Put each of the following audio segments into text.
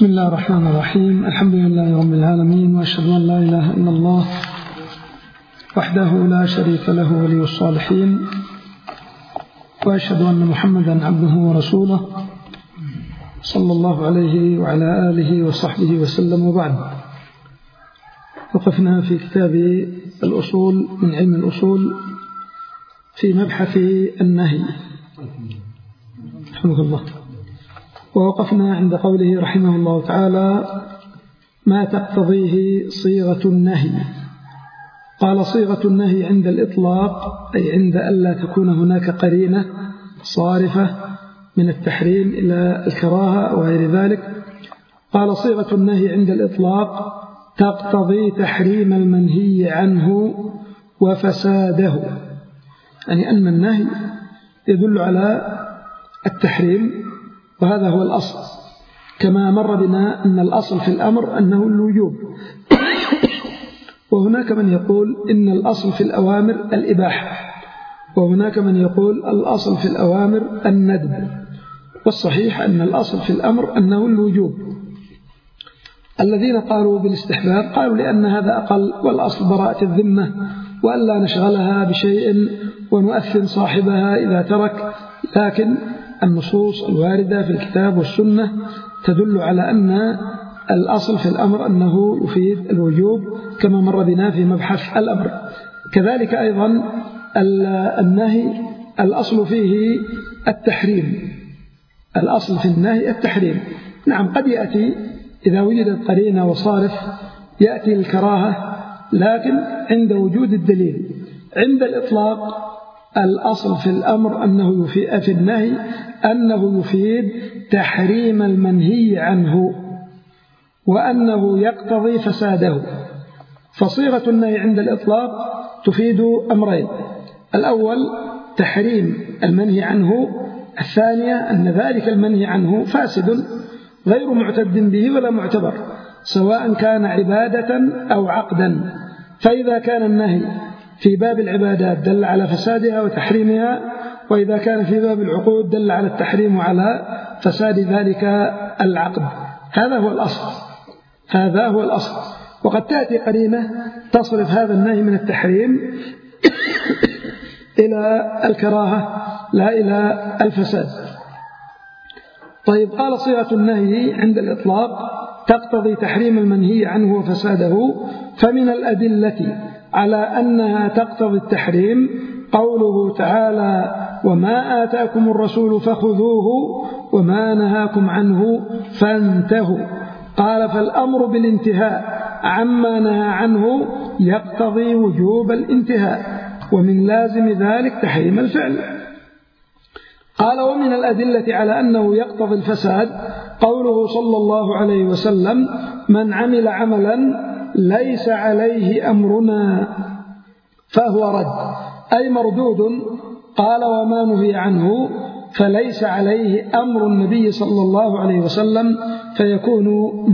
بسم الله الرحمن الرحيم. الحمد لله رب العالمين، وأشهد أن لا إله إلا الله وحده لا شريك له ولي الصالحين، وأشهد أن محمدا عبده ورسوله صلى الله عليه وعلى آله وصحبه وسلم. وبعد، وقفنا في كتاب الأصول من علم الأصول في مبحث النهي رحمه الله، ووقفنا عند قوله رحمه الله تعالى: ما تقتضيه صيغة النهي. قال: صيغة النهي عند الإطلاق، أي عند ألا تكون هناك قرينة صارفة من التحريم إلى الكراهة وغير ذلك. قال: صيغة النهي عند الإطلاق تقتضي تحريم المنهي عنه وفساده، يعني أن النهي يدل على التحريم، وهذا هو الأصل، كما مر بنا أن الأصل في الأمر أنه الوجوب، وهناك من يقول إن الأصل في الأوامر الإباحة، وهناك من يقول الأصل في الأوامر الندب، والصحيح أن الأصل في الأمر أنه الوجوب. الذين قالوا بالاستحباب قالوا لأن هذا أقل، والأصل براءة الذمة، وألا نشغلها بشيء ونؤثم صاحبها إذا ترك. لكن النصوص الواردة في الكتاب والسنة تدل على أن الأصل في الأمر أنه يفيد الوجوب، كما مر بنا في مبحث الأمر. كذلك أيضا النهي الأصل فيه التحريم، الأصل في النهي التحريم. نعم، قد يأتي إذا وجدت قرينة وصارف يأتي الكراهة، لكن عند وجود الدليل. عند الإطلاق الأصل في الأمر أنه في النهي أنه يفيد تحريم المنهي عنه، وأنه يقتضي فساده. فصيغة النهي عند الإطلاق تفيد أمرين: الأول تحريم المنهي عنه، الثانية أن ذلك المنهي عنه فاسد غير معتد به ولا معتبر، سواء كان عبادة أو عقدا. فإذا كان النهي في باب العبادات دل على فسادها وتحريمها، وإذا كان في باب العقود دل على التحريم وعلى فساد ذلك العقد. هذا هو الأصل، هذا هو الأصل. وقد تأتي قرينة تصرف هذا النهي من التحريم إلى الكراهة لا إلى الفساد. طيب، قال: صيغة النهي عند الإطلاق تقتضي تحريم المنهي عنه وفساده. فمن الأدلة على أنها تقتضي التحريم قوله تعالى: وما آتاكم الرسول فخذوه وما نهاكم عنه فانتهوا. قال: فالأمر بالانتهاء عما نهى عنه يقتضي وجوب الانتهاء، ومن لازم ذلك تحريم الفعل. قال: ومن الأدلة على أنه يقتضي الفساد قوله صلى الله عليه وسلم: من عمل عملا ليس عليه أمرنا فهو رد، أي مردود. قال: وما نهي عنه فليس عليه أمر النبي صلى الله عليه وسلم فيكون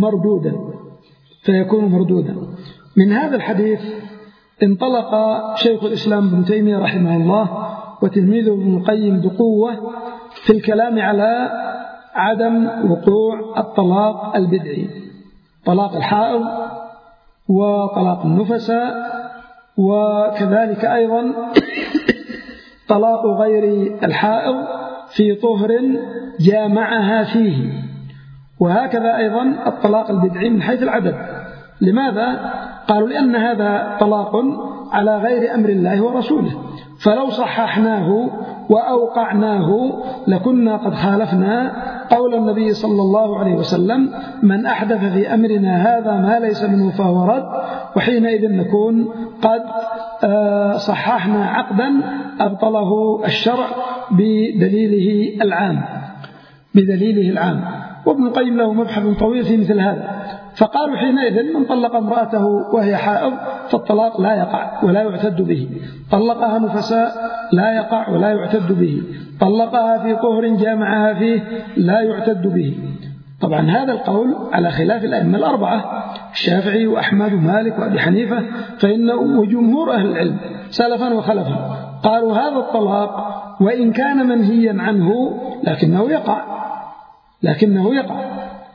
مردودا. من هذا الحديث انطلق شيخ الإسلام ابن تيمية رحمه الله وتلميذه ابن القيم بقوة في الكلام على عدم وقوع الطلاق البدعي، طلاق الحائض وطلاق النفساء، وكذلك أيضا طلاق غير الحائض في طهر جامعها فيه، وهكذا أيضا الطلاق البدعي من حيث العدد. لماذا؟ قالوا: لأن هذا طلاق على غير أمر الله ورسوله، فلو صححناه وأوقعناه لكنا قد خالفنا قول النبي صلى الله عليه وسلم: من أحدث في أمرنا هذا ما ليس منه فهو رد. وحينئذ نكون قد صححنا عقدا أبطله الشرع بدليله العام. وابن القيم له مبحث طويل في مثل هذا، فقالوا حينئذ: من طلق امرأته وهي حائض فالطلاق لا يقع ولا يعتد به، طلقها نفساء لا يقع ولا يعتد به، طلقها في طهر جامعها فيه لا يعتد به. طبعا هذا القول على خلاف الأئمة الأربعة، الشافعي وأحمد ومالك وأبي حنيفة، فإنه وجمهور أهل العلم سلفا وخلفا قالوا: هذا الطلاق وإن كان منهيا عنه لكنه يقع.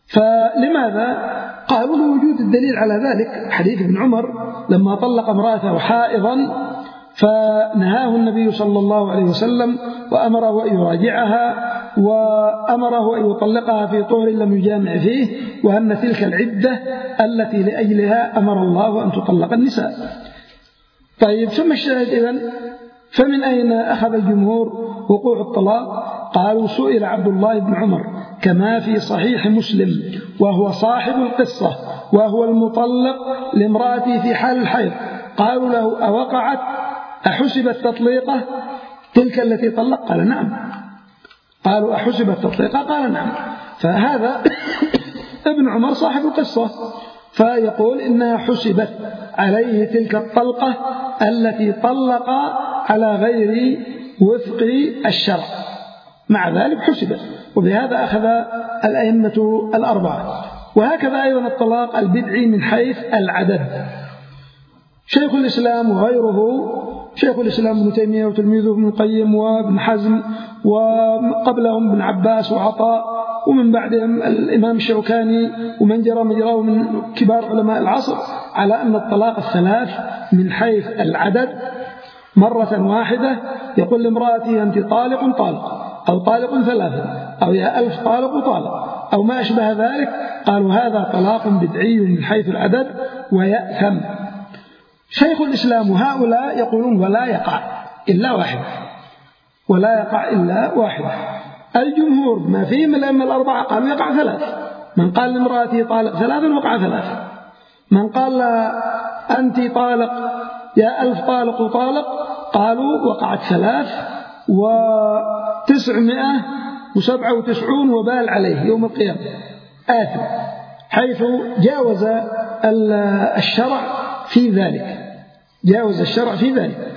فلماذا؟ قالوا لوجود الدليل على ذلك حديث ابن عمر لما طلق امرأته حائضا فنهاه النبي صلى الله عليه وسلم وأمره أن يراجعها وأمره أن يطلقها في طهر لم يجامع فيه، وأن تلك العدة التي لأجلها أمر الله أن تطلق النساء. طيب ثم الشاهد إذن، فمن أين أخذ الجمهور وقوع الطلاق؟ قالوا سئل عبد الله بن عمر كما في صحيح مسلم وهو صاحب القصة وهو المطلق لامرأته في حال الحيض، قالوا له أوقعت أحسبت تطليقه تلك التي طلق؟ قال نعم. قالوا أحسبت تطليقه؟ قال نعم. فهذا ابن عمر صاحب القصة، فيقول إنها حسبت عليه تلك الطلقة التي طلق على غير وفق الشرع، مع ذلك حسبت. وبهذا أخذ الأئمة الأربعة. وهكذا أيضا الطلاق البدعي من حيث العدد. شيخ الإسلام وغيره، شيخ الإسلام ابن تيمية وتلميذه ابن القيم وابن حزم وقبلهم ابن عباس وعطاء ومن بعدهم الإمام الشوكاني ومن جرى مجراه من كبار علماء العصر على أن الطلاق الثلاث من حيث العدد مرة واحدة. يقول لامرأتي أنت طالق أو طالق ثلاثة أو يا ألف طالق طالق أو ما أشبه ذلك. قالوا هذا طلاق بدعي من حيث العدد ويأثم. شيخ الإسلام هؤلاء يقولون ولا يقع إلا واحد، ولا يقع إلا واحد. الجمهور ما فيه من الأئمة الأربعة قالوا يقع ثلاث. من قال لامرأته طالق ثلاثا وقع ثلاث. من قال أنت طالق يا ألف طالق وطالق قالوا وقعت ثلاث 997 وبال عليه يوم القيامة آثم، حيث جاوز الشرع في ذلك، جاوز الشرع في ذلك.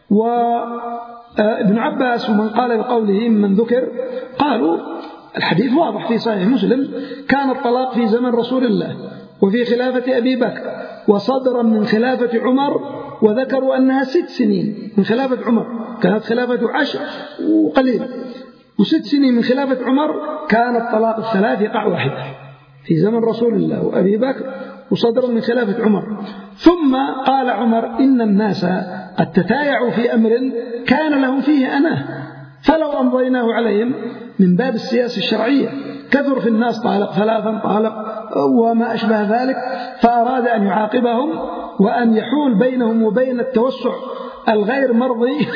وابن عباس ومن قال بقوله من ذكر قالوا الحديث واضح في صحيح مسلم، كان الطلاق في زمن رسول الله وفي خلافة أبي بكر وصدرا من خلافة عمر، وذكروا أنها 6 سنين من خلافة عمر، كانت خلافة 10 وقليل، و6 سنين من خلافة عمر كان الطلاق الثلاث يقع واحدة في زمن رسول الله وأبي بكر وصدرا من خلافة عمر. ثم قال عمر إن الناس قد تتايعوا في أمر كان لهم فيه أناه، فلو أمضيناه عليهم من باب السياسة الشرعية كثر في الناس طالق ثلاثا طالق وما أشبه ذلك، فأراد أن يعاقبهم وأن يحول بينهم وبين التوسع الغير مرضي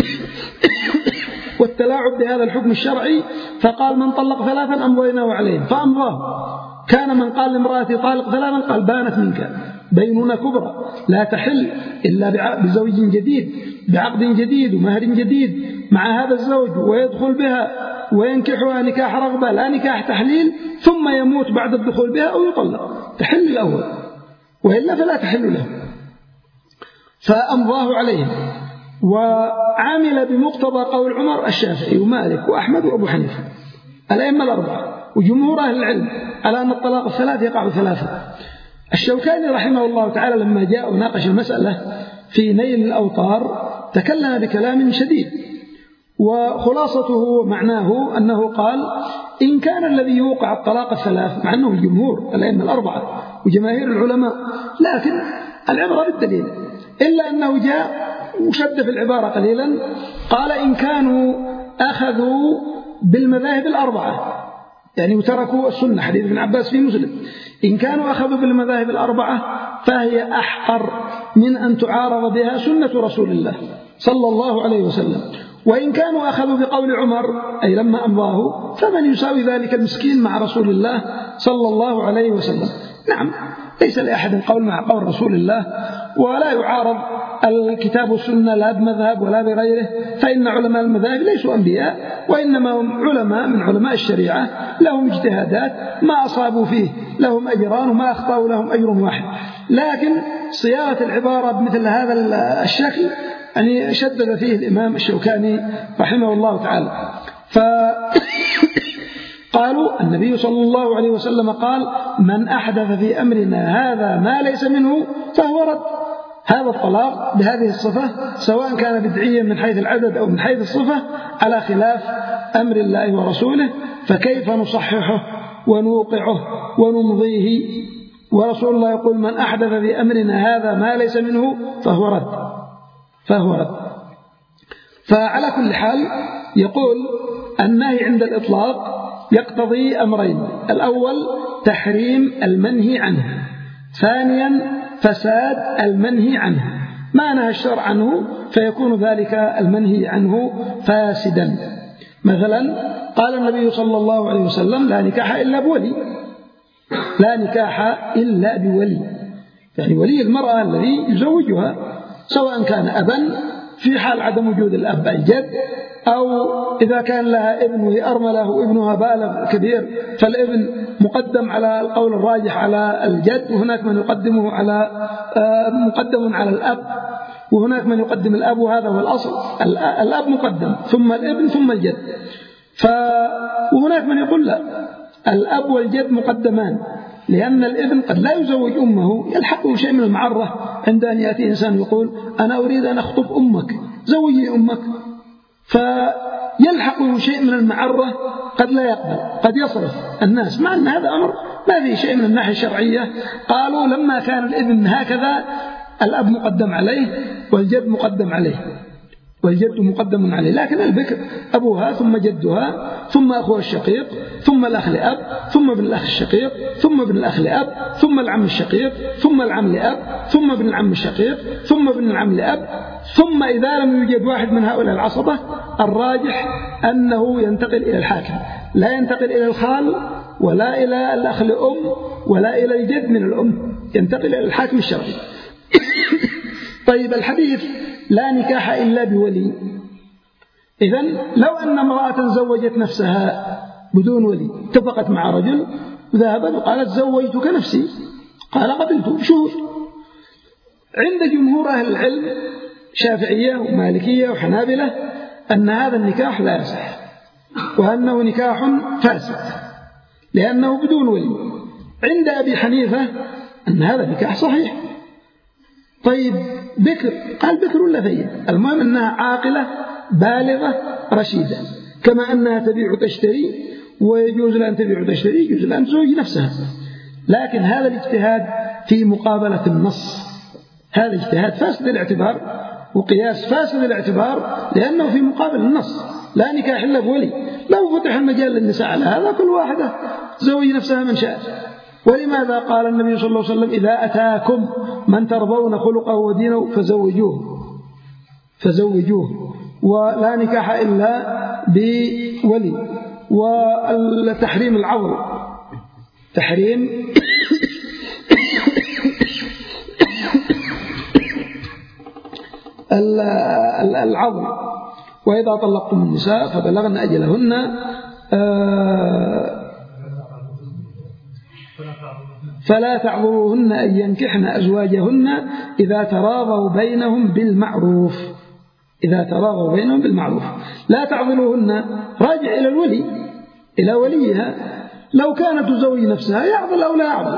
والتلاعب بهذا الحكم الشرعي، فقال من طلق ثلاثا أمضيناه عليهم فأمضاه. كان من قال لامرأتي طالق ثلاثا قال بانت منك بينونة كبرى لا تحل إلا بزوج جديد بعقد جديد ومهر جديد مع هذا الزوج، ويدخل بها وينكحها نكاح رغبة لا نكاح تحليل، ثم يموت بعد الدخول بها أو يطلق، تحل الأول وإلا فلا تحل له. فأمضاه عليهم. وعامل بمقتضى قول عمر الشافعي ومالك وأحمد وأبو حنيفة الأئمة الأربعة وجمهور أهل العلم على أن الطلاق الثلاث يقع ثلاثة. الشوكاني رحمه الله تعالى لما جاء وناقش المسألة في نيل الأوطار تكلم بكلام شديد، وخلاصته معناه أنه قال إن كان الذي يوقع الطلاق الثلاث، مع أنه الجمهور الأئمة الأربعة وجماهير العلماء، لكن العبرة بالدليل، إلا أنه جاء وشد في العبارة قليلا قال إن كانوا أخذوا بالمذاهب الأربعة يعني وتركوا السنة، حديث ابن عباس في مسلم، إن كانوا أخذوا بالمذاهب الأربعة فهي أحقر من أن تعارض بها سنة رسول الله صلى الله عليه وسلم. وإن كانوا أخذوا بقول عمر أي لما أمضاه فمن يساوي ذلك المسكين مع رسول الله صلى الله عليه وسلم. نعم ليس لأحد قول مع قول رسول الله، ولا يعارض الكتاب والسنة لا بمذهب ولا بغيره، فإن علماء المذاهب ليسوا أنبياء وإنما هم علماء من علماء الشريعة لهم اجتهادات، ما أصابوا فيه لهم أجران وما أخطأوا لهم أجر واحد. لكن صياغة العبارة بمثل هذا الشكل يعني شدد فيه الإمام الشوكاني رحمه الله تعالى. قالوا النبي صلى الله عليه وسلم قال من أحدث في أمرنا هذا ما ليس منه فهو رد. هذا الطلاق بهذه الصفة سواء كان بدعيا من حيث العدد أو من حيث الصفة على خلاف أمر الله ورسوله، فكيف نصححه ونوقعه ونمضيه، ورسول الله يقول من أحدث في أمرنا هذا ما ليس منه فهو رد. فعلى كل حال يقول النهي عند الإطلاق يقتضي أمرين: الأول تحريم المنهي عنه، ثانيا فساد المنهي عنه، ما نهى الشرع عنه فيكون ذلك المنهي عنه فاسدا. مثلا قال النبي صلى الله عليه وسلم لا نكاح إلا بولي، لا نكاح إلا بولي، يعني ولي المرأة الذي يزوجها، سواء كان أبا في حال عدم وجود الأب الجد، أو إذا كان لها ابن وهي أرملة وابنها بالغ كبير فالابن مقدم على القول الراجح على الجد، وهناك من يقدمه مقدم على الأب، وهناك من يقدم الأب، وهذا هو الأصل، الأب مقدم ثم الابن ثم الجد. وهناك من يقول لا، الأب والجد مقدمان، لأن الابن قد لا يزوج أمه، يلحقه شيء من المعرة عند أن يأتي إنسان يقول أنا أريد أن أخطب أمك، زوجي أمك، فيلحقه شيء من المعرة، قد لا يقبل، قد يصرف الناس، مع أن هذا أمر ما فيه شيء من الناحية الشرعية. قالوا لما كان الابن هكذا الأب مقدم عليه والجد مقدم عليه، والجد مقدم عليه، لكن البكر أبوها ثم جدها ثم أخوها الشقيق ثم الأخ لأب ثم ابن الأخ الشقيق ثم ابن الأخ لأب ثم العم الشقيق ثم العم لأب ثم ابن العم الشقيق ثم ابن العم لأب، ثم إذا لم يوجد واحد من هؤلاء العصبة الراجح أنه ينتقل إلى الحاكم، لا ينتقل إلى الخال ولا إلى الأخ لأم ولا إلى الجد من الأم، ينتقل إلى الحاكم الشرعي. طيب الحديث لا نكاح إلا بولي، إذن لو أن امرأة زوجت نفسها بدون ولي، اتفقت مع رجل ذهبت وقالت زوجتك نفسي، قال قبلت شهود، عند جمهور أهل العلم شافعية ومالكية وحنابلة أن هذا النكاح لا يصح، وأنه نكاح فاسد لأنه بدون ولي. عند أبي حنيفة أن هذا النكاح صحيح. طيب بكر، قال بكر ولا ثيب، المهم أنها عاقلة بالغة رشيدة، كما أنها تبيع وتشتري، ويجوز لها أن تبيع وتشتري، يجوز لها أن تزوج نفسها، لكن هذا الاجتهاد في مقابلة النص، هذا اجتهاد فاسد الاعتبار وقياس فاسد الاعتبار، لأنه في مقابل النص، لا نكاح إلا بولي. لو فتح المجال للنساء على هذا كل واحدة تزوج نفسها من شاء. ولماذا قال النبي صلى الله عليه وسلم إذا أتاكم من ترضون خلقه ودينه فزوجوه، ولا نكاح إلا بولي. والتحريم العضل، تحريم العضل، وإذا طلقتم النساء فبلغن أجلهن فلا تعذروهن أن ينكحن أزواجهن إذا تراضوا بينهم بالمعروف، إذا تراضوا بينهم بالمعروف. لا تعذروهن راجع إلى الولي، إلى وليها، لو كانت تزوج نفسها يعضل أو لا يعضل،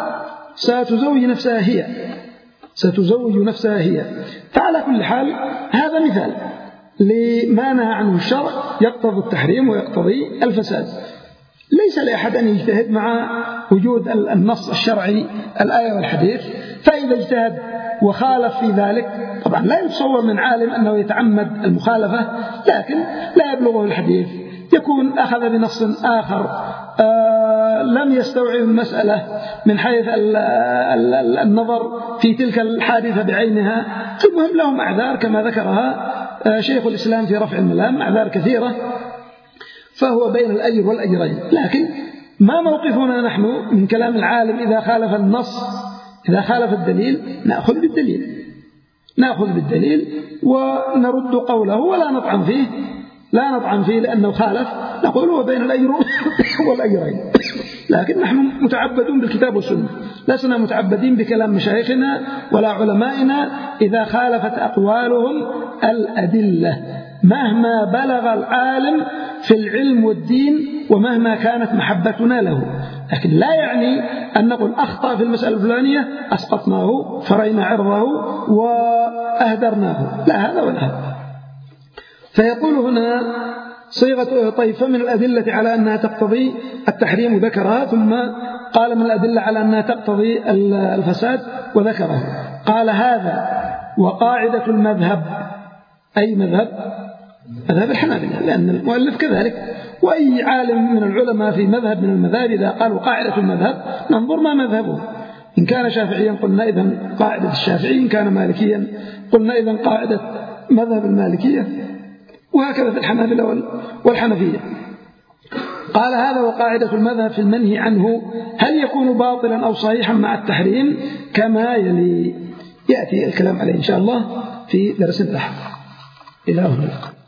ستزوج نفسها هي. فعلى كل حال هذا مثال لما نهى عنه الشرع يقتضي التحريم ويقتضي الفساد. ليس لأحد أن يجتهد مع وجود النص الشرعي الآية والحديث، فإذا اجتهد وخالف في ذلك، طبعا لا يتصور من عالم أنه يتعمد المخالفة، لكن لا يبلغه الحديث، يكون أخذ بنص آخر لم يستوعب المسألة من حيث النظر في تلك الحادثة بعينها. المهم لهم أعذار كما ذكرها شيخ الإسلام في رفع الملام، أعذار كثيرة، فهو بين الأجر والأجرين. لكن ما موقفنا نحن من كلام العالم إذا خالف النص، إذا خالف الدليل نأخذ بالدليل ونرد قوله ولا نطعن فيه لأنه خالف، نقول هو بين الأجر والأجرين. لكن نحن متعبدون بالكتاب والسنة، لسنا متعبدين بكلام مشايخنا ولا علمائنا إذا خالفت أقوالهم الأدلة، مهما بلغ العالم في العلم والدين ومهما كانت محبتنا له. لكن لا يعني أن نقول أخطأ في المسألة الفلانية أسقطناه فرينا عرضه وأهدرناه، لا هذا ولا هذا. فيقول هنا صيغة طيفة من الأدلة على أنها تقتضي التحريم ذكرها، ثم قال من الأدلة على أنها تقتضي الفساد وذكرها. قال هذا وقاعدة المذهب، أي مذهب الحنابلة، لأن المؤلف كذلك، وأي عالم من العلماء في مذهب من المذاهب إذا قالوا قاعدة المذهب ننظر ما مذهبه. إن كان شافعيا قلنا إذن قاعدة الشافعي، إن كان مالكيا قلنا إذن قاعدة مذهب المالكية، وهكذا في الحنابلة والحنفية. قال هذا وقاعدة المذهب في المنهي عنه هل يكون باطلا أو صحيحا مع التحريم كما يلي. يأتي الكلام عليه إن شاء الله في درس تحت. إلى هنا.